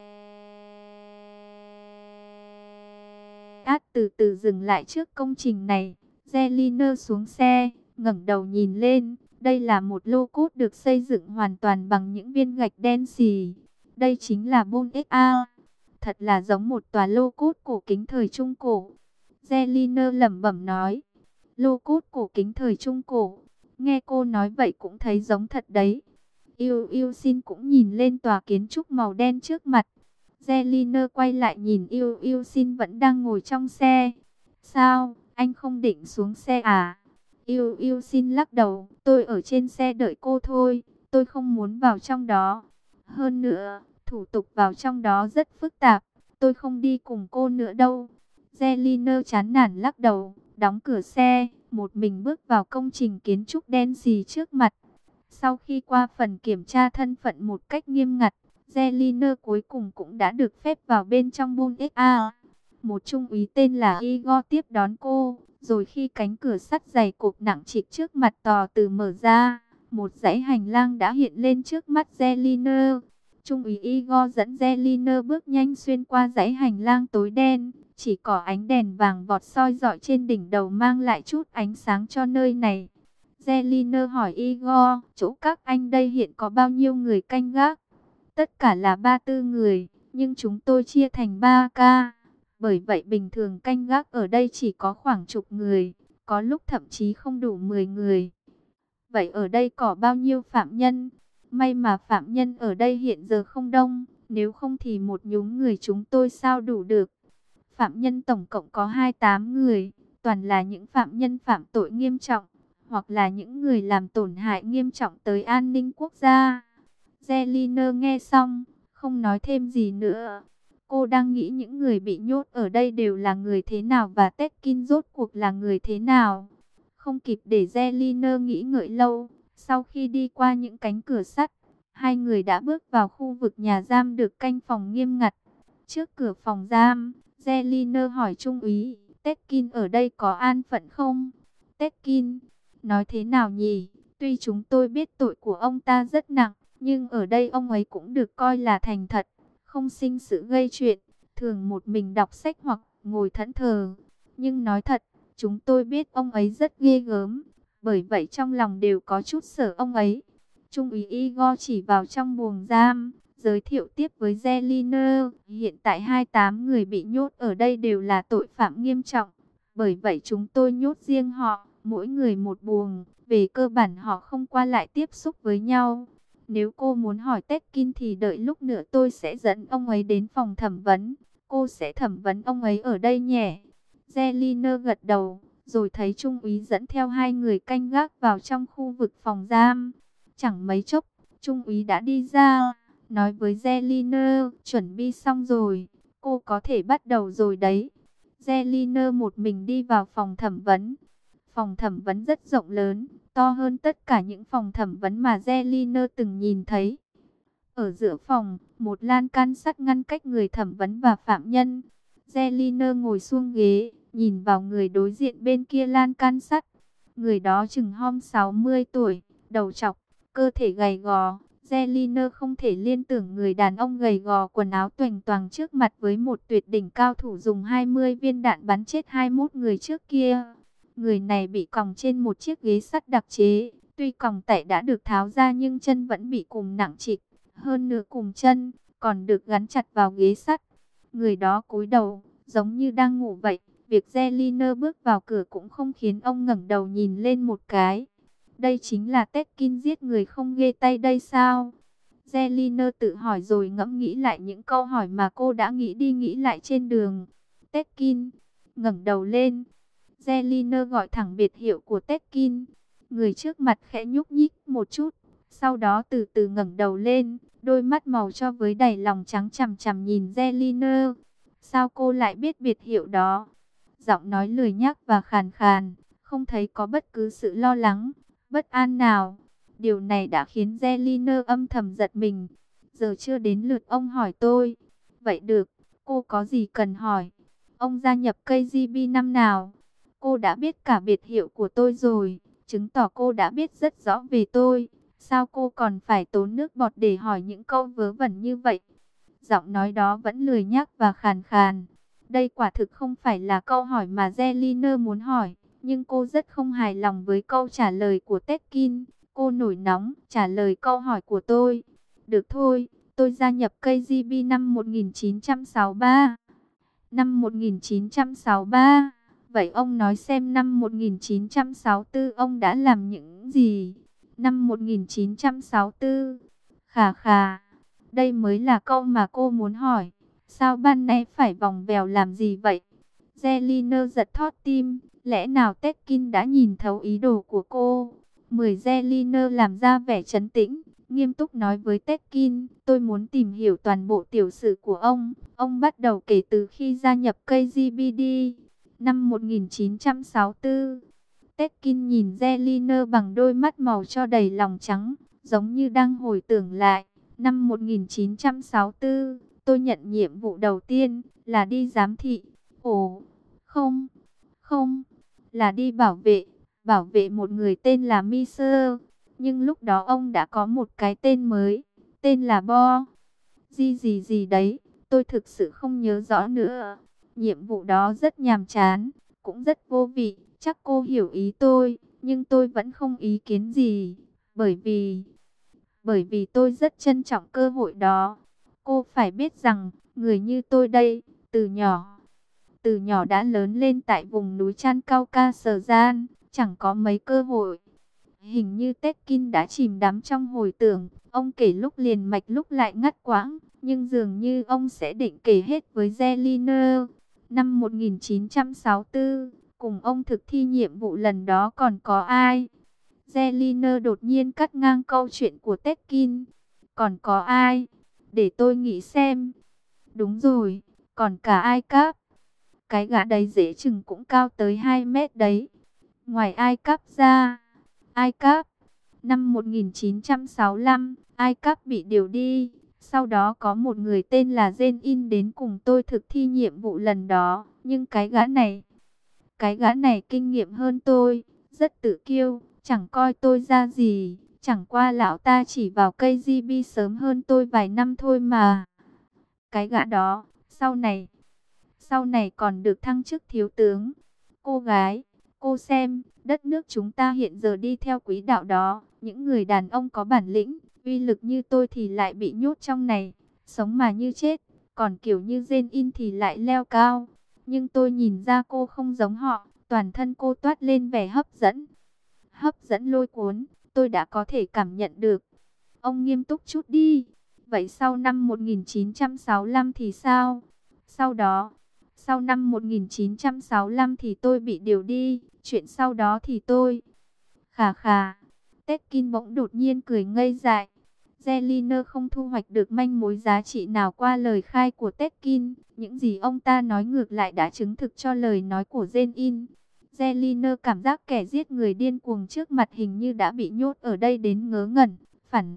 át từ từ dừng lại trước công trình này. Zeliner xuống xe, ngẩng đầu nhìn lên, đây là một lô cốt được xây dựng hoàn toàn bằng những viên gạch đen xì. Đây chính là Bun Xa. Thật là giống một tòa lô cốt cổ kính thời Trung Cổ. Zeliner lẩm bẩm nói. Lô cốt cổ kính thời Trung Cổ. Nghe cô nói vậy cũng thấy giống thật đấy. Yêu yêu xin cũng nhìn lên tòa kiến trúc màu đen trước mặt. Zeliner quay lại nhìn yêu yêu xin vẫn đang ngồi trong xe. Sao, anh không định xuống xe à? Yêu yêu xin lắc đầu. Tôi ở trên xe đợi cô thôi. Tôi không muốn vào trong đó. Hơn nữa, thủ tục vào trong đó rất phức tạp. Tôi không đi cùng cô nữa đâu. Zeliner chán nản lắc đầu, đóng cửa xe, một mình bước vào công trình kiến trúc đen xì trước mặt. Sau khi qua phần kiểm tra thân phận một cách nghiêm ngặt, Zeliner cuối cùng cũng đã được phép vào bên trong Bun Xa. Một trung úy tên là Igor tiếp đón cô, rồi khi cánh cửa sắt dày cộp nặng trịch trước mặt tò từ mở ra, một dãy hành lang đã hiện lên trước mắt Zeliner. Trung úy Igor dẫn Zeliner bước nhanh xuyên qua dãy hành lang tối đen, chỉ có ánh đèn vàng vọt soi rọi trên đỉnh đầu mang lại chút ánh sáng cho nơi này. Zeliner hỏi Igor, chỗ các anh đây hiện có bao nhiêu người canh gác? Tất cả là ba tư người, nhưng chúng tôi chia thành ba ca. Bởi vậy bình thường canh gác ở đây chỉ có khoảng chục người, có lúc thậm chí không đủ mười người. Vậy ở đây có bao nhiêu phạm nhân? May mà phạm nhân ở đây hiện giờ không đông, nếu không thì một nhúm người chúng tôi sao đủ được. Phạm nhân tổng cộng có hai mươi tám người, toàn là những phạm nhân phạm tội nghiêm trọng, hoặc là những người làm tổn hại nghiêm trọng tới an ninh quốc gia. Zeliner nghe xong, không nói thêm gì nữa. Cô đang nghĩ những người bị nhốt ở đây đều là người thế nào và Tetkin rốt cuộc là người thế nào. Không kịp để Zeliner nghĩ ngợi lâu, sau khi đi qua những cánh cửa sắt, hai người đã bước vào khu vực nhà giam được canh phòng nghiêm ngặt. Trước cửa phòng giam, Zeliner hỏi trung úy, Tetkin ở đây có an phận không? Tetkin, nói thế nào nhỉ? Tuy chúng tôi biết tội của ông ta rất nặng, nhưng ở đây ông ấy cũng được coi là thành thật, không sinh sự gây chuyện, thường một mình đọc sách hoặc ngồi thẫn thờ. Nhưng nói thật, chúng tôi biết ông ấy rất ghê gớm, bởi vậy trong lòng đều có chút sợ ông ấy. Trung úy Igor chỉ vào trong buồng giam, giới thiệu tiếp với Zeliner, hiện tại hai mươi tám người bị nhốt ở đây đều là tội phạm nghiêm trọng. Bởi vậy chúng tôi nhốt riêng họ, mỗi người một buồng, về cơ bản họ không qua lại tiếp xúc với nhau. Nếu cô muốn hỏi Tetkin thì đợi lúc nữa tôi sẽ dẫn ông ấy đến phòng thẩm vấn. Cô sẽ thẩm vấn ông ấy ở đây nhé. Zeliner gật đầu, rồi thấy trung úy dẫn theo hai người canh gác vào trong khu vực phòng giam. Chẳng mấy chốc, trung úy đã đi ra, nói với Zelina, chuẩn bị xong rồi, cô có thể bắt đầu rồi đấy. Zelina một mình đi vào phòng thẩm vấn. Phòng thẩm vấn rất rộng lớn, to hơn tất cả những phòng thẩm vấn mà Zelina từng nhìn thấy. Ở giữa phòng, một lan can sắt ngăn cách người thẩm vấn và phạm nhân. Zelina ngồi xuống ghế, nhìn vào người đối diện bên kia lan can sắt. Người đó chừng hom sáu mươi tuổi, đầu trọc, cơ thể gầy gò. Zelina không thể liên tưởng người đàn ông gầy gò quần áo toành toàng trước mặt với một tuyệt đỉnh cao thủ dùng hai mươi viên đạn bắn chết hai mươi mốt người trước kia. Người này bị còng trên một chiếc ghế sắt đặc chế. Tuy còng tẩy đã được tháo ra nhưng chân vẫn bị cùm nặng trịch. Hơn nửa cùm chân, còn được gắn chặt vào ghế sắt. Người đó cúi đầu, giống như đang ngủ vậy. Việc Zelina bước vào cửa cũng không khiến ông ngẩng đầu nhìn lên một cái. Đây chính là Tekin giết người không ghê tay đây sao? Zelina tự hỏi rồi ngẫm nghĩ lại những câu hỏi mà cô đã nghĩ đi nghĩ lại trên đường. Tekin, ngẩng đầu lên. Zelina gọi thẳng biệt hiệu của Tekin. Người trước mặt khẽ nhúc nhích một chút, sau đó từ từ ngẩng đầu lên, đôi mắt màu cho với đầy lòng trắng chằm chằm nhìn Zelina. Sao cô lại biết biệt hiệu đó? Giọng nói lười nhác và khàn khàn, không thấy có bất cứ sự lo lắng, bất an nào. Điều này đã khiến Zelina âm thầm giật mình. Giờ chưa đến lượt ông hỏi tôi. Vậy được, cô có gì cần hỏi? Ông gia nhập ca giê bê năm nào? Cô đã biết cả biệt hiệu của tôi rồi, chứng tỏ cô đã biết rất rõ về tôi. Sao cô còn phải tốn nước bọt để hỏi những câu vớ vẩn như vậy? Giọng nói đó vẫn lười nhác và khàn khàn. Đây quả thực không phải là câu hỏi mà Zelina muốn hỏi, nhưng cô rất không hài lòng với câu trả lời của Tekin. Cô nổi nóng trả lời câu hỏi của tôi. Được thôi, tôi gia nhập ca giê bê năm một nghìn chín trăm sáu mươi ba. Năm một nghìn chín trăm sáu mươi ba. Vậy ông nói xem năm một nghìn chín trăm sáu mươi tư ông đã làm những gì? Năm một nghìn chín trăm sáu mươi tư. Khà khà. Đây mới là câu mà cô muốn hỏi. Sao ban nãy phải vòng vèo làm gì vậy? Zelina giật thót tim. Lẽ nào Tekin đã nhìn thấu ý đồ của cô? Mười Zelina làm ra vẻ trấn tĩnh, nghiêm túc nói với Tekin. Tôi muốn tìm hiểu toàn bộ tiểu sử của ông. Ông bắt đầu kể từ khi gia nhập ca giê bê đi. Năm một nghìn chín trăm sáu mươi tư. Tekin nhìn Zelina bằng đôi mắt màu cho đầy lòng trắng, giống như đang hồi tưởng lại. Năm một nghìn chín trăm sáu mươi tư, tôi nhận nhiệm vụ đầu tiên là đi giám thị. Ồ, không, không, là đi bảo vệ, bảo vệ một người tên là Miser. Nhưng lúc đó ông đã có một cái tên mới, tên là Bo. Gì gì gì đấy, tôi thực sự không nhớ rõ nữa. Nhiệm vụ đó rất nhàm chán, cũng rất vô vị, chắc cô hiểu ý tôi, nhưng tôi vẫn không ý kiến gì, bởi vì... Bởi vì tôi rất trân trọng cơ hội đó. Cô phải biết rằng, người như tôi đây, từ nhỏ, từ nhỏ đã lớn lên tại vùng núi Chan Cao Ca Sờ Gian, chẳng có mấy cơ hội. Hình như Tekin đã chìm đắm trong hồi tưởng, ông kể lúc liền mạch lúc lại ngắt quãng, nhưng dường như ông sẽ định kể hết với Zelina. Năm một nghìn chín trăm sáu mươi tư, cùng ông thực thi nhiệm vụ lần đó còn có ai? Zelina đột nhiên cắt ngang câu chuyện của Tekin. Còn có ai? Để tôi nghĩ xem. Đúng rồi, còn cả Ai Cáp. Cái gã đấy dễ chừng cũng cao tới hai mét đấy. Ngoài Ai Cáp ra, Ai Cáp. Năm một nghìn chín trăm sáu mươi lăm, Ai Cáp bị điều đi. Sau đó có một người tên là Jen In đến cùng tôi thực thi nhiệm vụ lần đó. Nhưng cái gã này, cái gã này kinh nghiệm hơn tôi, rất tự kiêu, chẳng coi tôi ra gì. Chẳng qua lão ta chỉ vào ca giê bê sớm hơn tôi vài năm thôi mà. Cái gã đó, sau này, sau này còn được thăng chức thiếu tướng. Cô gái, cô xem, đất nước chúng ta hiện giờ đi theo quỹ đạo đó. Những người đàn ông có bản lĩnh, uy lực như tôi thì lại bị nhốt trong này, sống mà như chết. Còn kiểu như Jane In thì lại leo cao. Nhưng tôi nhìn ra cô không giống họ, toàn thân cô toát lên vẻ hấp dẫn. Hấp dẫn lôi cuốn, tôi đã có thể cảm nhận được. Ông nghiêm túc chút đi. Vậy sau năm một nghìn chín trăm sáu mươi lăm thì sao? Sau đó, Sau năm một nghìn chín trăm sáu mươi lăm thì tôi bị điều đi, chuyện sau đó thì tôi... Khà khà, Tekin bỗng đột nhiên cười ngây dại. Zeliner không thu hoạch được manh mối giá trị nào qua lời khai của Tekin. Những gì ông ta nói ngược lại đã chứng thực cho lời nói của Zenin. Zeliner cảm giác kẻ giết người điên cuồng trước mặt hình như đã bị nhốt ở đây đến ngớ ngẩn. Phản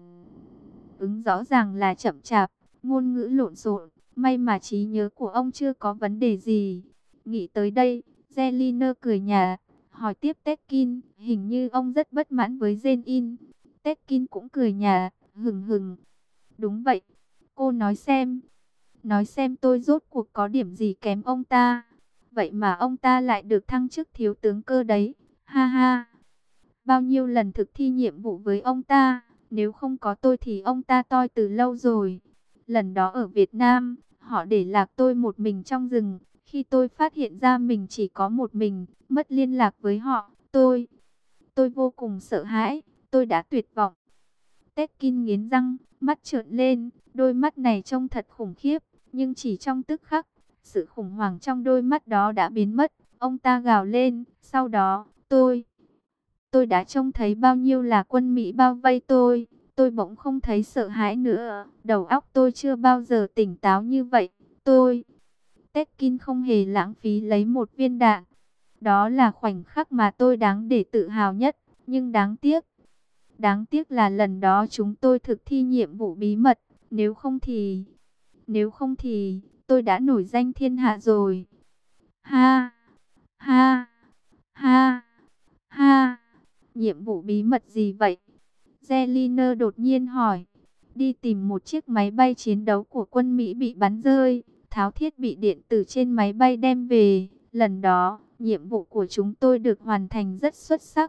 ứng rõ ràng là chậm chạp, ngôn ngữ lộn xộn. May mà trí nhớ của ông chưa có vấn đề gì. Nghĩ tới đây, Zeliner cười nhạt, hỏi tiếp Tekin, hình như ông rất bất mãn với Zenin. Tekin cũng cười nhạt, hừng hừng. Đúng vậy, cô nói xem. Nói xem tôi rốt cuộc có điểm gì kém ông ta. Vậy mà ông ta lại được thăng chức thiếu tướng cơ đấy. Ha ha. Bao nhiêu lần thực thi nhiệm vụ với ông ta. Nếu không có tôi thì ông ta toi từ lâu rồi. Lần đó ở Việt Nam, họ để lạc tôi một mình trong rừng. Khi tôi phát hiện ra mình chỉ có một mình, mất liên lạc với họ, tôi... Tôi vô cùng sợ hãi, tôi đã tuyệt vọng. Tekin nghiến răng, mắt trợn lên, đôi mắt này trông thật khủng khiếp, nhưng chỉ trong tức khắc, sự khủng hoảng trong đôi mắt đó đã biến mất. Ông ta gào lên, sau đó, tôi... Tôi đã trông thấy bao nhiêu là quân Mỹ bao vây tôi, tôi bỗng không thấy sợ hãi nữa, đầu óc tôi chưa bao giờ tỉnh táo như vậy, tôi... Tekin không hề lãng phí lấy một viên đạn. Đó là khoảnh khắc mà tôi đáng để tự hào nhất, nhưng đáng tiếc. Đáng tiếc là lần đó chúng tôi thực thi nhiệm vụ bí mật, nếu không thì... Nếu không thì, tôi đã nổi danh thiên hạ rồi. Ha, ha, ha, ha. Nhiệm vụ bí mật gì vậy? Zeliner đột nhiên hỏi. Đi tìm một chiếc máy bay chiến đấu của quân Mỹ bị bắn rơi, tháo thiết bị điện tử trên máy bay đem về. Lần đó, nhiệm vụ của chúng tôi được hoàn thành rất xuất sắc.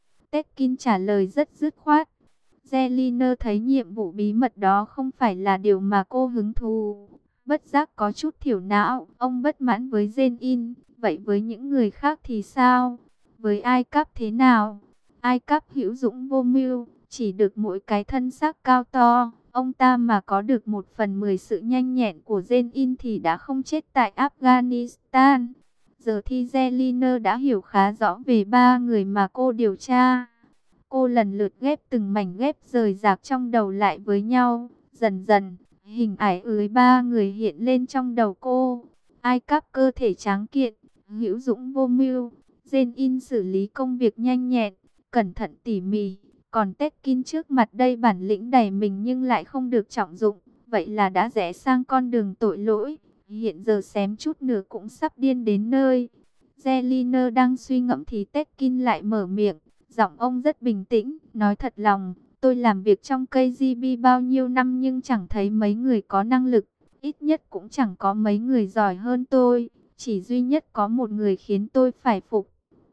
Tekin trả lời rất dứt khoát. Zeliner thấy nhiệm vụ bí mật đó không phải là điều mà cô hứng thú. Bất giác có chút thiểu não, ông bất mãn với Zenin. Vậy với những người khác thì sao? Với Ai Cắp thế nào? Ai Cắp hữu dũng vô mưu, chỉ được mỗi cái thân xác cao to. Ông ta mà có được một phần mười sự nhanh nhẹn của Zenin thì đã không chết tại Afghanistan. Giờ thì Zeliner đã hiểu khá rõ về ba người mà cô điều tra. Cô lần lượt ghép từng mảnh ghép rời rạc trong đầu lại với nhau. Dần dần, hình ảnh ới ba người hiện lên trong đầu cô. Ai Cắp cơ thể tráng kiện, hữu dũng vô mưu. Zenin xử lý công việc nhanh nhẹn, cẩn thận tỉ mỉ. Còn Tekin trước mặt đây bản lĩnh đầy mình nhưng lại không được trọng dụng. Vậy là đã rẽ sang con đường tội lỗi. Hiện giờ xém chút nữa cũng sắp điên đến nơi. Zeliner đang suy ngẫm thì Tekin lại mở miệng. Giọng ông rất bình tĩnh, nói thật lòng, tôi làm việc trong ca giê bê bao nhiêu năm nhưng chẳng thấy mấy người có năng lực. Ít nhất cũng chẳng có mấy người giỏi hơn tôi. Chỉ duy nhất có một người khiến tôi phải phục.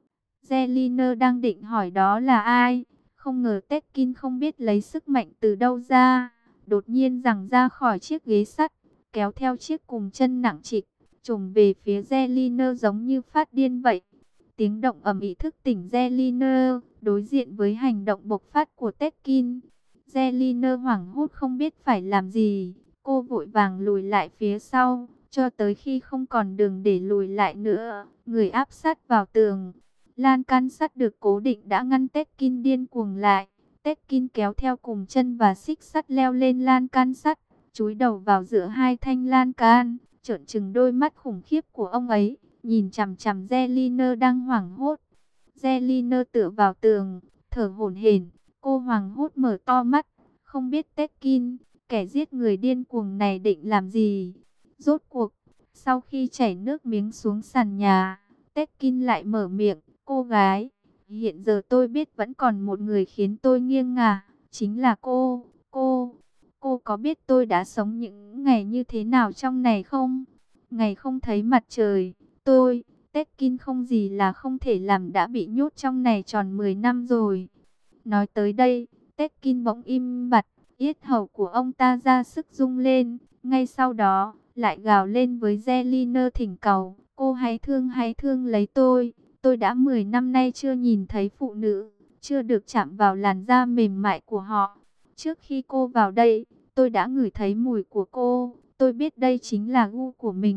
Zeliner đang định hỏi đó là ai. Không ngờ Tekin không biết lấy sức mạnh từ đâu ra. Đột nhiên giằng ra khỏi chiếc ghế sắt, kéo theo chiếc cùm chân nặng trịch, trồm về phía Zeliner giống như phát điên vậy. Tiếng động ầm ĩ thức tỉnh Zeliner, đối diện với hành động bộc phát của Tekin. Zeliner hoảng hốt không biết phải làm gì. Cô vội vàng lùi lại phía sau, cho tới khi không còn đường để lùi lại nữa. Người áp sát vào tường. Lan can sắt được cố định đã ngăn Tekin điên cuồng lại. Tekin kéo theo cùm chân và xích sắt leo lên lan can sắt, chúi đầu vào giữa hai thanh lan can, trợn trừng đôi mắt khủng khiếp của ông ấy, nhìn chằm chằm Zeliner đang hoảng hốt. Zeliner tựa vào tường, thở hổn hển, cô hoảng hốt mở to mắt, không biết Tekin, kẻ giết người điên cuồng này định làm gì. Rốt cuộc, sau khi chảy nước miếng xuống sàn nhà, Tekin lại mở miệng, cô gái, hiện giờ tôi biết vẫn còn một người khiến tôi nghiêng ngả, chính là cô, cô, cô có biết tôi đã sống những ngày như thế nào trong này không? Ngày không thấy mặt trời, tôi, Tekin không gì là không thể làm đã bị nhốt trong này tròn mười năm rồi. Nói tới đây, Tekin bỗng im bặt, yết hầu của ông ta ra sức rung lên, ngay sau đó, lại gào lên với Zeliner thỉnh cầu, cô hãy thương hãy thương lấy tôi, tôi đã mười năm nay chưa nhìn thấy phụ nữ, chưa được chạm vào làn da mềm mại của họ. Trước khi cô vào đây, tôi đã ngửi thấy mùi của cô, tôi biết đây chính là gu của mình,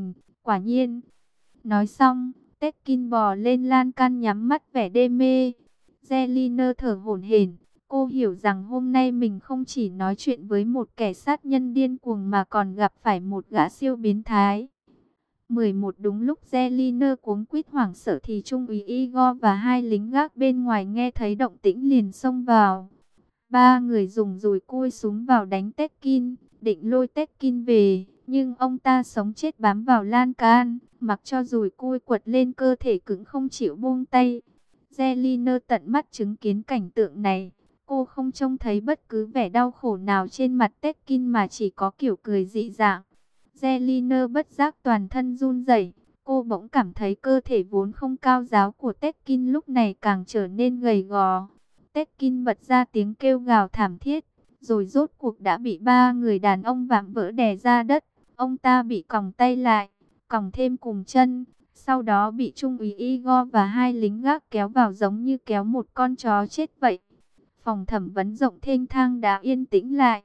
Quả nhiên. Nói xong, Tekin bò lên lan can nhắm mắt vẻ đê mê. Zelina thở hổn hển. Cô hiểu rằng hôm nay mình không chỉ nói chuyện với một kẻ sát nhân điên cuồng mà còn gặp phải một gã siêu biến thái. mười một đúng lúc Zelina cuống quýt hoảng sợ thì Trung úy Igor và hai lính gác bên ngoài nghe thấy động tĩnh liền xông vào. Ba người dùng dùi cui súng vào đánh Tekin, định lôi Tekin về, nhưng ông ta sống chết bám vào lan can, mặc cho dùi cui quật lên cơ thể cứng không chịu buông tay. Zelina tận mắt chứng kiến cảnh tượng này, cô không trông thấy bất cứ vẻ đau khổ nào trên mặt Tekin mà chỉ có kiểu cười dị dạng. Zelina bất giác toàn thân run rẩy, cô bỗng cảm thấy cơ thể vốn không cao ráo của Tekin lúc này càng trở nên gầy gò. Tekin bật ra tiếng kêu gào thảm thiết, rồi rốt cuộc đã bị ba người đàn ông vạm vỡ đè ra đất. Ông ta bị còng tay lại, còng thêm cùng chân, sau đó bị Trung úy Igor và hai lính gác kéo vào giống như kéo một con chó chết vậy. Phòng thẩm vấn rộng thênh thang đã yên tĩnh lại.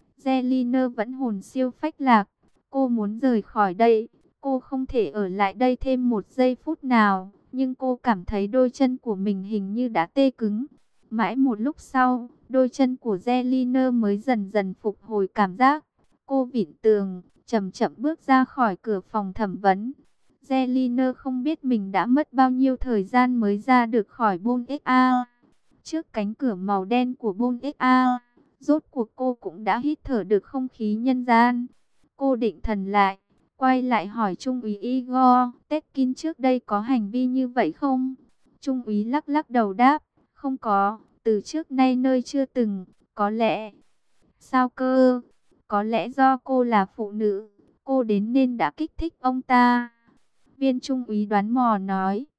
Zelina vẫn hồn siêu phách lạc. Cô muốn rời khỏi đây, cô không thể ở lại đây thêm một giây phút nào, nhưng cô cảm thấy đôi chân của mình hình như đã tê cứng. Mãi một lúc sau, đôi chân của Zelina mới dần dần phục hồi cảm giác. Cô vịn tường, chậm chậm bước ra khỏi cửa phòng thẩm vấn. Zelina không biết mình đã mất bao nhiêu thời gian mới ra được khỏi Bull ích a. Trước cánh cửa màu đen của Bull ích a, rốt cuộc cô cũng đã hít thở được không khí nhân gian. Cô định thần lại, quay lại hỏi Trung úy Igor, Tekin trước đây có hành vi như vậy không? Trung úy lắc lắc đầu đáp, không có, từ trước nay nơi chưa từng, có lẽ. Sao cơ? Có lẽ do cô là phụ nữ, cô đến nên đã kích thích ông ta. Viên trung úy đoán mò nói,